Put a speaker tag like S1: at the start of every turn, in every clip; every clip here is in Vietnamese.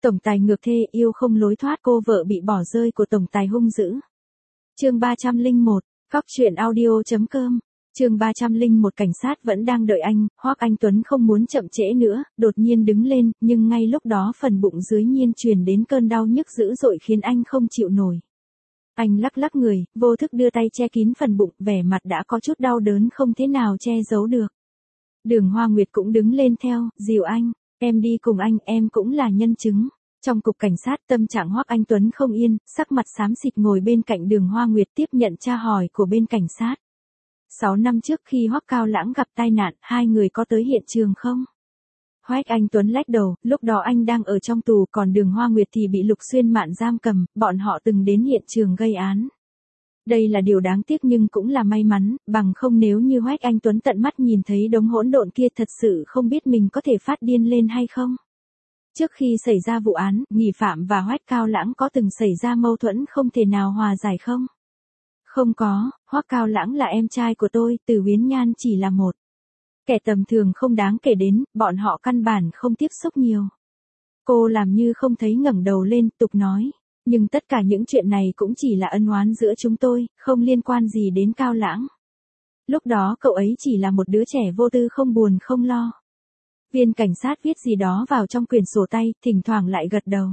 S1: Tổng tài ngược thê yêu không lối thoát, cô vợ bị bỏ rơi của tổng tài hung dữ. Chương 301, Cóc truyện audio.com. Chương 301. Cảnh sát vẫn đang đợi anh, Hoắc Anh Tuấn không muốn chậm trễ nữa, đột nhiên đứng lên, nhưng ngay lúc đó phần bụng dưới nhiên truyền đến cơn đau nhức dữ dội khiến anh không chịu nổi. Anh lắc lắc người, vô thức đưa tay che kín phần bụng, vẻ mặt đã có chút đau đớn không thế nào che giấu được. Đường Hoa Nguyệt cũng đứng lên theo, dìu anh, em đi cùng anh, em cũng là nhân chứng. Trong cục cảnh sát, tâm trạng Hoắc Anh Tuấn không yên, sắc mặt xám xịt ngồi bên cạnh Đường Hoa Nguyệt tiếp nhận tra hỏi của bên cảnh sát. 6 năm trước khi Hoắc Cao Lãng gặp tai nạn, hai người có tới hiện trường không? Hoắc Anh Tuấn lắc đầu, lúc đó anh đang ở trong tù, còn Đường Hoa Nguyệt thì bị Lục Xuyên Mạn giam cầm, bọn họ từng đến hiện trường gây án. Đây là điều đáng tiếc nhưng cũng là may mắn, bằng không nếu như Hoắc Anh Tuấn tận mắt nhìn thấy đống hỗn độn kia thật sự không biết mình có thể phát điên lên hay không. Trước khi xảy ra vụ án, nghi phạm và Hoắc Cao Lãng có từng xảy ra mâu thuẫn không thể nào hòa giải không? Không có, Hoắc Cao Lãng là em trai của tôi, Từ Huyến Nhan chỉ là một kẻ tầm thường không đáng kể đến, bọn họ căn bản không tiếp xúc nhiều. Cô làm như không thấy, ngẩng đầu lên, tục nói. Nhưng tất cả những chuyện này cũng chỉ là ân oán giữa chúng tôi, không liên quan gì đến Cao Lãng. Lúc đó cậu ấy chỉ là một đứa trẻ vô tư không buồn không lo. Viên cảnh sát viết gì đó vào trong quyển sổ tay, thỉnh thoảng lại gật đầu.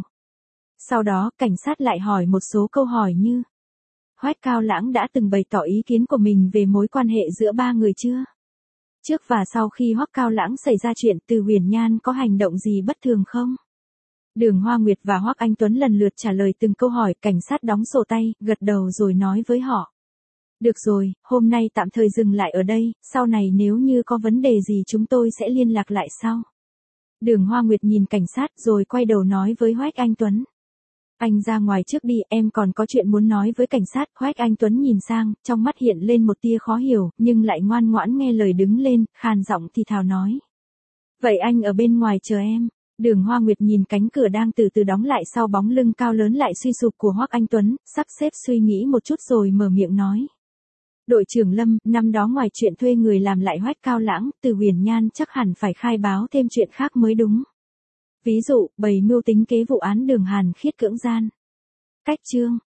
S1: Sau đó, cảnh sát lại hỏi một số câu hỏi như: Hoắc Cao Lãng đã từng bày tỏ ý kiến của mình về mối quan hệ giữa ba người chưa? Trước và sau khi Hoắc Cao Lãng xảy ra chuyện, Từ Huyền Nhan có hành động gì bất thường không? Đường Hoa Nguyệt và Hoắc Anh Tuấn lần lượt trả lời từng câu hỏi, cảnh sát đóng sổ tay, gật đầu rồi nói với họ. Được rồi, hôm nay tạm thời dừng lại ở đây, sau này nếu như có vấn đề gì chúng tôi sẽ liên lạc lại sau. Đường Hoa Nguyệt nhìn cảnh sát rồi quay đầu nói với Hoắc Anh Tuấn. Anh ra ngoài trước đi, em còn có chuyện muốn nói với cảnh sát. Hoắc Anh Tuấn nhìn sang, trong mắt hiện lên một tia khó hiểu, nhưng lại ngoan ngoãn nghe lời đứng lên, khàn giọng thì thào nói. Vậy anh ở bên ngoài chờ em. Đường Hoa Nguyệt nhìn cánh cửa đang từ từ đóng lại sau bóng lưng cao lớn lại suy sụp của Hoắc Anh Tuấn, sắp xếp suy nghĩ một chút rồi mở miệng nói. Đội trưởng Lâm, năm đó ngoài chuyện thuê người làm lại Hoắc Cao Lãng, Từ Huyền Nhan chắc hẳn phải khai báo thêm chuyện khác mới đúng. Ví dụ, bày mưu tính kế vụ án Đường Hàn Khiết cưỡng gian. Cách chương